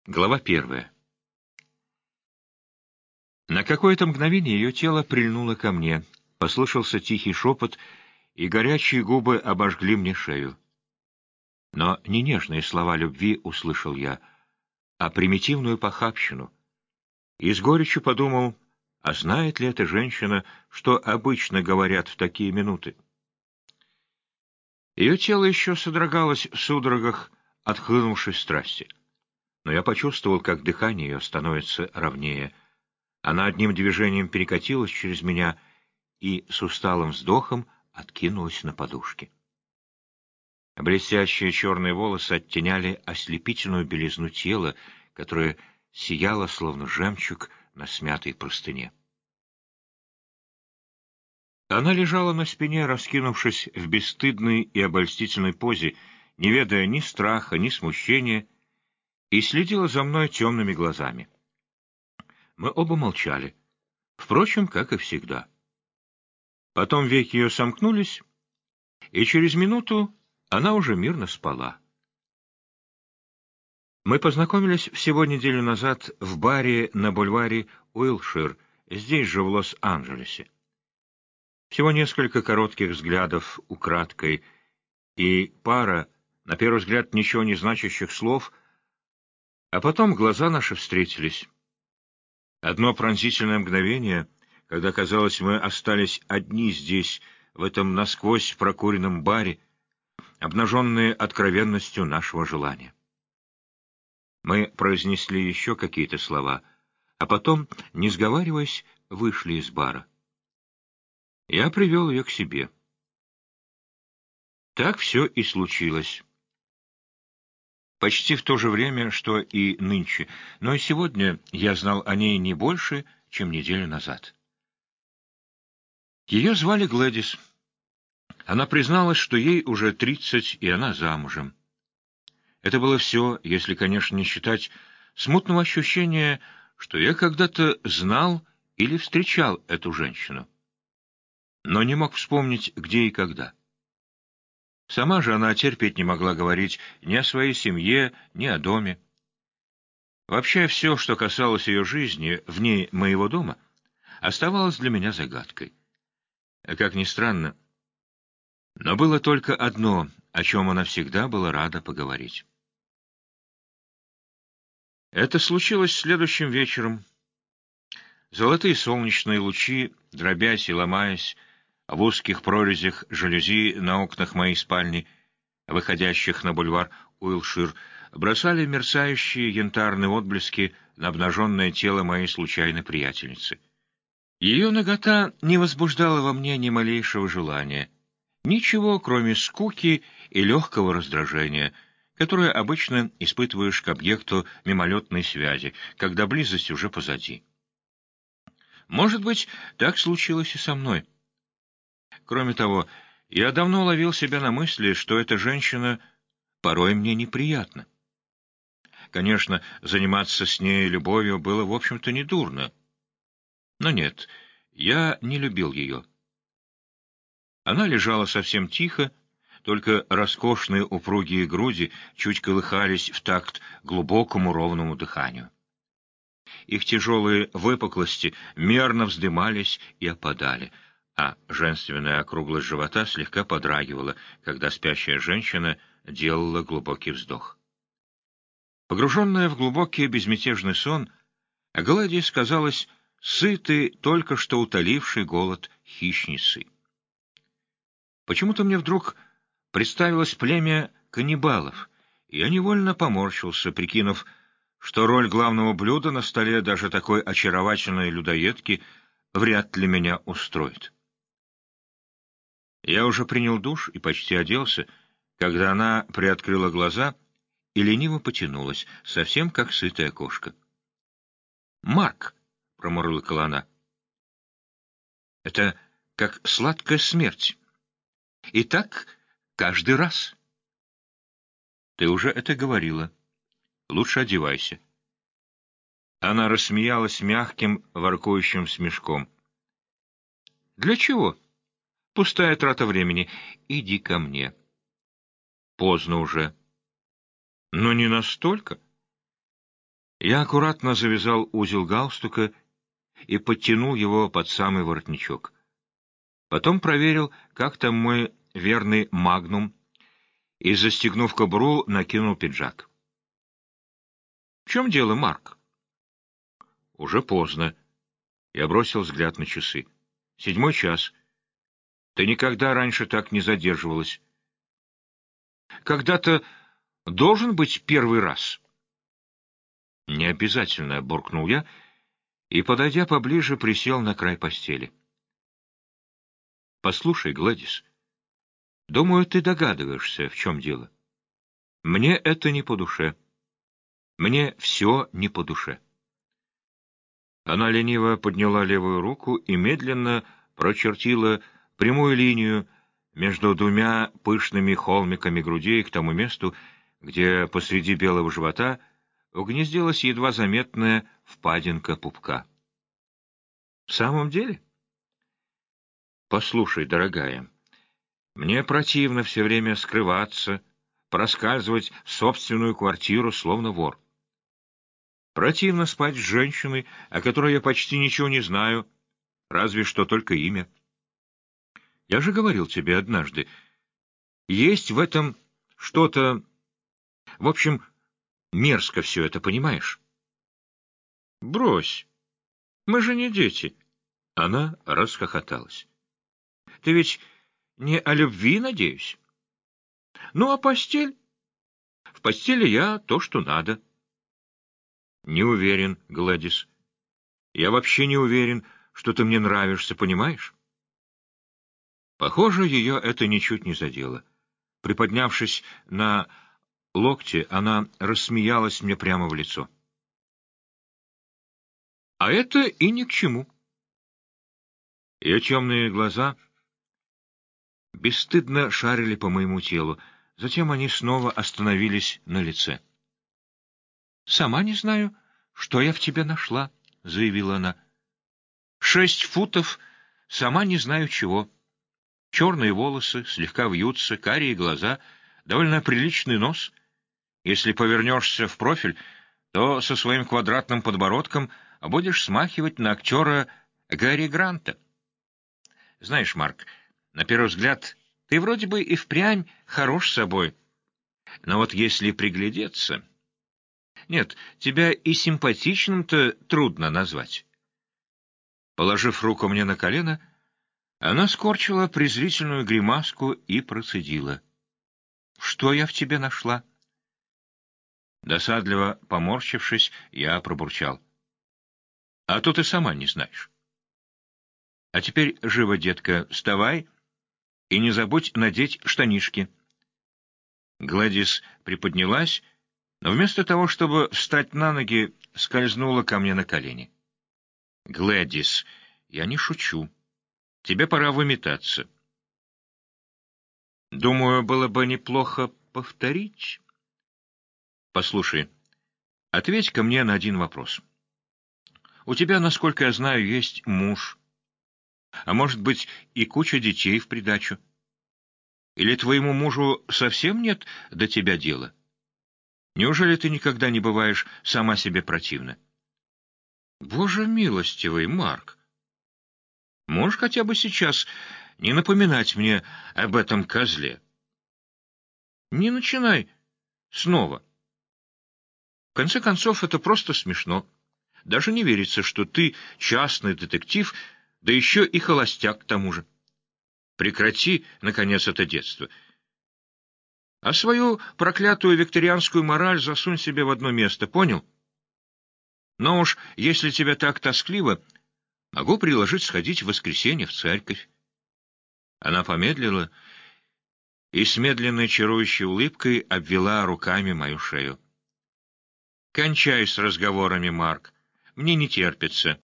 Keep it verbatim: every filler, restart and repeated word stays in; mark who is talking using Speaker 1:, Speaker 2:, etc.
Speaker 1: Глава первая. На какое-то мгновение ее тело прильнуло ко мне, послышался тихий шепот, и горячие губы обожгли мне шею. Но не нежные слова любви услышал я, а примитивную похабщину. И с горечью подумал, а знает ли эта женщина, что обычно говорят в такие минуты? Ее тело еще содрогалось в судорогах отхлынувшей страсти. Но я почувствовал, как дыхание ее становится ровнее. Она одним движением перекатилась через меня и с усталым вздохом откинулась на подушке. Блестящие черные волосы оттеняли ослепительную белизну тела, которое сияло, словно жемчуг на смятой простыне. Она лежала на спине, раскинувшись в бесстыдной и обольстительной позе, не ведая ни страха, ни смущения, и следила за мной темными глазами. Мы оба молчали, впрочем, как и всегда. Потом веки ее сомкнулись, и через минуту она уже мирно спала. Мы познакомились всего неделю назад в баре на бульваре Уилшир, здесь же, в Лос-Анджелесе. Всего несколько коротких взглядов украдкой и пара, на первый взгляд, ничего не значащих слов, а потом глаза наши встретились. Одно пронзительное мгновение, когда, казалось, мы остались одни здесь, в этом насквозь прокуренном баре, обнаженные откровенностью нашего желания. Мы произнесли еще какие-то слова, а потом, не сговариваясь, вышли из бара. Я привел ее к себе. Так все и случилось. Почти в то же время, что и нынче, но и сегодня я знал о ней не больше, чем неделю назад. Ее звали Глэдис. Она призналась, что ей уже тридцать, и она замужем. Это было все, если, конечно, не считать смутного ощущения, что я когда-то знал или встречал эту женщину, но не мог вспомнить, где и когда. Сама же она терпеть не могла говорить ни о своей семье, ни о доме. Вообще все, что касалось ее жизни вне моего дома, оставалось для меня загадкой. Как ни странно, но было только одно, о чем она всегда была рада поговорить. Это случилось следующим вечером. Золотые солнечные лучи, дробясь и ломаясь, в узких прорезях жалюзи на окнах моей спальни, выходящих на бульвар Уилшир, бросали мерцающие янтарные отблески на обнаженное тело моей случайной приятельницы. Ее нагота не возбуждала во мне ни малейшего желания, ничего, кроме скуки и легкого раздражения, которое обычно испытываешь к объекту мимолетной связи, когда близость уже позади. Может быть, так случилось и со мной. Кроме того, я давно ловил себя на мысли, что эта женщина порой мне неприятна. Конечно, заниматься с ней любовью было, в общем-то, недурно. Но нет, я не любил ее. Она лежала совсем тихо, только роскошные упругие груди чуть колыхались в такт глубокому ровному дыханию. Их тяжелые выпуклости мерно вздымались и опадали, а женственная округлость живота слегка подрагивала, когда спящая женщина делала глубокий вздох. Погруженная в глубокий безмятежный сон, Гладис казалась сытой, только что утолившей голод хищницей. Почему-то мне вдруг представилось племя каннибалов, и я невольно поморщился, прикинув, что роль главного блюда на столе даже такой очаровательной людоедки вряд ли меня устроит. Я уже принял душ и почти оделся, когда она приоткрыла глаза и лениво потянулась, совсем как сытая кошка. «Марк!» — промурлыкала она. «Это как сладкая смерть. И так каждый раз». «Ты уже это говорила. Лучше одевайся». Она рассмеялась мягким, воркующим смешком. «Для чего? Пустая трата времени. Иди ко мне». «Поздно уже». «Но не настолько». Я аккуратно завязал узел галстука и подтянул его под самый воротничок. Потом проверил, как там мой верный магнум, и, застегнув кобуру, накинул пиджак. — В чем дело, Марк? — Уже поздно. Я бросил взгляд на часы. — Седьмой час. Ты никогда раньше так не задерживалась. — Когда-то должен быть первый раз. — Не обязательно, — буркнул я, и, подойдя поближе, присел на край постели. — Послушай, Гладис, думаю, ты догадываешься, в чем дело. Мне это не по душе. Мне все не по душе. Она лениво подняла левую руку и медленно прочертила прямую линию между двумя пышными холмиками грудей к тому месту, где посреди белого живота угнездилась едва заметная впадинка пупка. — В самом деле? — Послушай, дорогая, мне противно все время скрываться, проскальзывать в собственную квартиру, словно вор. Противно спать с женщиной, о которой я почти ничего не знаю, разве что только имя. Я же говорил тебе однажды, есть в этом что-то... В общем, мерзко все это, понимаешь? Брось, мы же не дети. Она расхохоталась. Ты ведь не о любви, надеюсь? Ну, а постель? В постели я то, что надо. Не уверен, Гладис. Я вообще не уверен, что ты мне нравишься, понимаешь? Похоже, ее это ничуть не задело. Приподнявшись на локте, она рассмеялась мне прямо в лицо. А это и ни к чему. Ее темные глаза бесстыдно шарили по моему телу, затем они снова остановились на лице. — Сама не знаю, что я в тебе нашла, — заявила она. — Шесть футов, сама не знаю чего. Черные волосы, слегка вьются, карие глаза, довольно приличный нос. Если повернешься в профиль, то со своим квадратным подбородком будешь смахивать на актера Гарри Гранта. Знаешь, Марк, на первый взгляд, ты вроде бы и впрямь хорош собой. Но вот если приглядеться... Нет, тебя и симпатичным-то трудно назвать. Положив руку мне на колено, она скорчила презрительную гримаску и процедила. — Что я в тебе нашла? Досадливо поморщившись, я пробурчал. — А то ты сама не знаешь. — А теперь живо, детка, вставай и не забудь надеть штанишки. Гладис приподнялась, но вместо того, чтобы встать на ноги, скользнула ко мне на колени. — Гладис, я не шучу. Тебе пора выметаться. — Думаю, было бы неплохо повторить. — Послушай, ответь-ка мне на один вопрос. У тебя, насколько я знаю, есть муж, а может быть и куча детей в придачу. Или твоему мужу совсем нет до тебя дела? Неужели ты никогда не бываешь сама себе противна? Боже милостивый, Марк! Можешь хотя бы сейчас не напоминать мне об этом козле? Не начинай снова. В конце концов, это просто смешно. Даже не верится, что ты частный детектив, да еще и холостяк к тому же. Прекрати, наконец, это детство. А свою проклятую викторианскую мораль засунь себе в одно место, понял? Но уж, если тебе так тоскливо, могу предложить сходить в воскресенье в церковь. Она помедлила и с медленной чарующей улыбкой обвела руками мою шею. — Кончай с разговорами, Марк. Мне не терпится.